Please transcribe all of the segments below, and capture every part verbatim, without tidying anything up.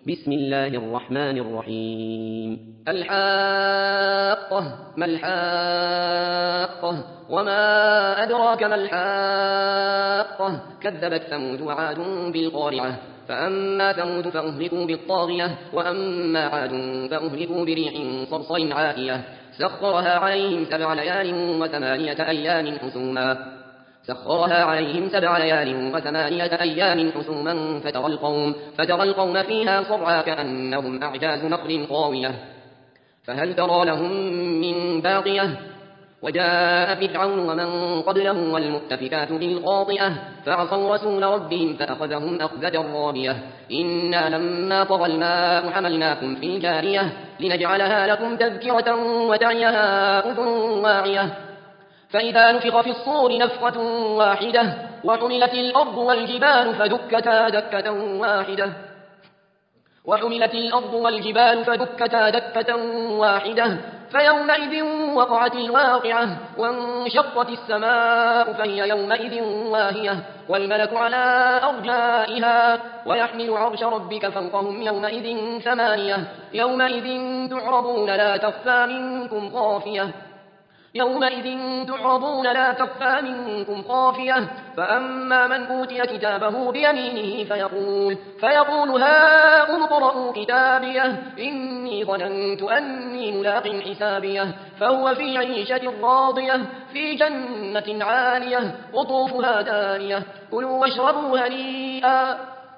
بسم الله الرحمن الرحيم الحاقة ما الحاقة وما أدراك ما الحاقة كذبت ثمود وعاد بالقارعة فأما ثمود فأهلكوا بالطاغية وأما عاد فأهلكوا بريح صرصر عاتية سخرها عليهم سبع ليال وثمانية أيام حسوما سخرها عليهم سبع ليال وثمانية أيام حسوما فترى القوم, فترى القوم فيها صرعى كأنهم أعجاز نخل خاوية فهل ترى لهم من باقية وجاء فرعون ومن قبله والمؤتفكات بالخاطئة فعصوا رسول ربهم فأخذهم أخذة رابية إنا لما طغى الماء حملناكم في الجارية لنجعلها لكم تذكرة وتعيها أذن واعية فإذا نفخ في الصور نفخة واحدة وحملت الأرض والجبال فدكتا دكة واحدة وحملت الأرض والجبال فدكتا دكة واحدة فيومئذ وقعت الواقعة وانشقت السماء فهي يومئذ واهية والملك على أرجائها ويحمل عرش ربك فوقهم يومئذ ثمانية يومئذ تعرضون لا تخفى منكم خافية يومئذ تعرضون لا تخفى منكم خافية فأما من أوتي كتابه بيمينه فيقول, فيقول هاؤم اقرءوا كتابيه إني ظننت أني ملاق حسابيه فهو في عيشة راضية في جنة عالية قطوفها دانية كلوا واشربوا هنيئا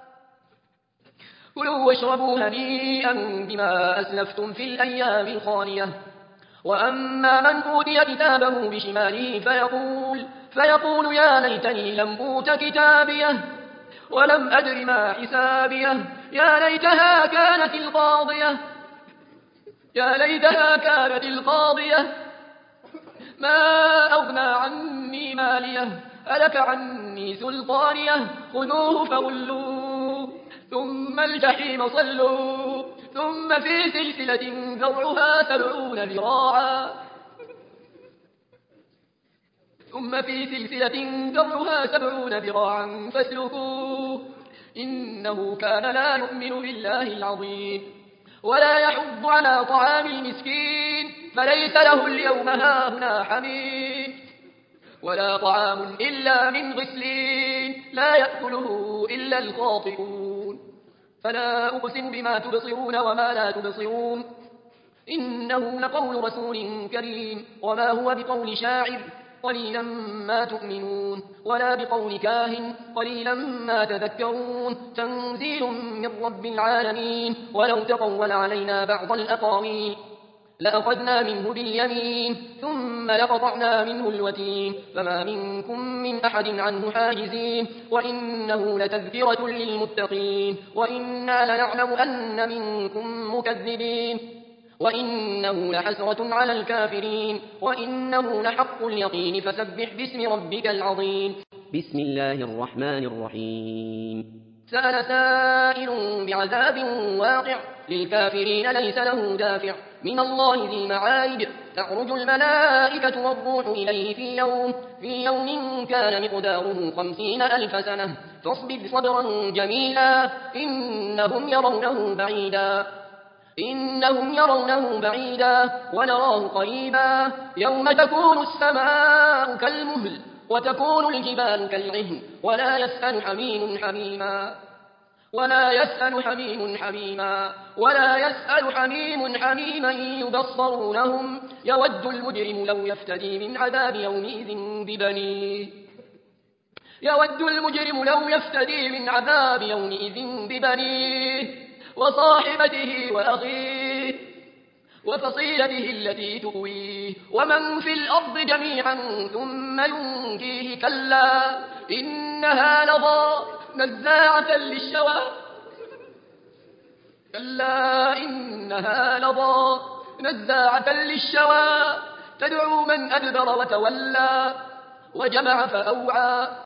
كلوا واشربوا هنيئا بما أسلفتم في الأيام الخالية وأما من أوتي كتابه بشماله فيقول, فيقول يا ليتني لم أوت كتابيه ولم أدر ما حسابيه يا ليتها كانت القاضية يا ليتها كانت القاضية ما أغنى عني ماليه هلك عني سلطانيه خذوه فغلوه ثم الجحيم صلوا ثم في سلسلة ذرعها سبعون ذراعا ثم في سلسلة ذرعها سبعون ذراعا فاسلكوه إنه كان لا يؤمن بالله العظيم ولا يحض على طعام المسكين فليس له اليوم هاهنا حميم ولا طعام إلا من غسلين لا يأكله إلا الخاطئون فلا أقسم بما تبصرون وما لا تبصرون إنه لقول رسول كريم وما هو بقول شاعر قليلا ما تؤمنون ولا بقول كاهن قليلا ما تذكرون تنزيل من رب العالمين ولو تقول علينا بعض الأقاويل لأخذنا منه باليمين ثم لقطعنا منه الوتين فما منكم من أحد عنه حاجزين وإنه لتذكرة للمتقين وإنا لنعلم أن منكم مكذبين وإنه لحسرة على الكافرين وإنه لحق اليقين فسبح باسم ربك العظيم بسم الله الرحمن الرحيم سأل سائل بعذاب واقع للكافرين ليس له دافع من الله ذي المعارج تعرج الملائكة والروح إليه في يوم, في يوم كان مقداره خمسين ألف سنة فاصبر صبرا جميلا إنهم يرونه بعيدا إنهم يرونه بعيدا ونراه قريبا يوم تكون السماء كالمهل وتكون الجبال كالعهن ولا يسأل حميم حميما ولا يسأل حميم حميما ولا يسأل حميم حميما يبصرونهم يود المجرم لو يفتدي من عذاب يومئذ ببنيه يود المجرم لو يفتدي من عذاب يومئذ ببنيه وصاحبته وأخيه وفصيلته التي تؤويه ومن في الأرض جميعا ثم ينجيه كلا إنها لظى نزاعة للشوى كلا إنها لظى نزاعة للشوى تدعو من أدبر وتولى وجمع فأوعى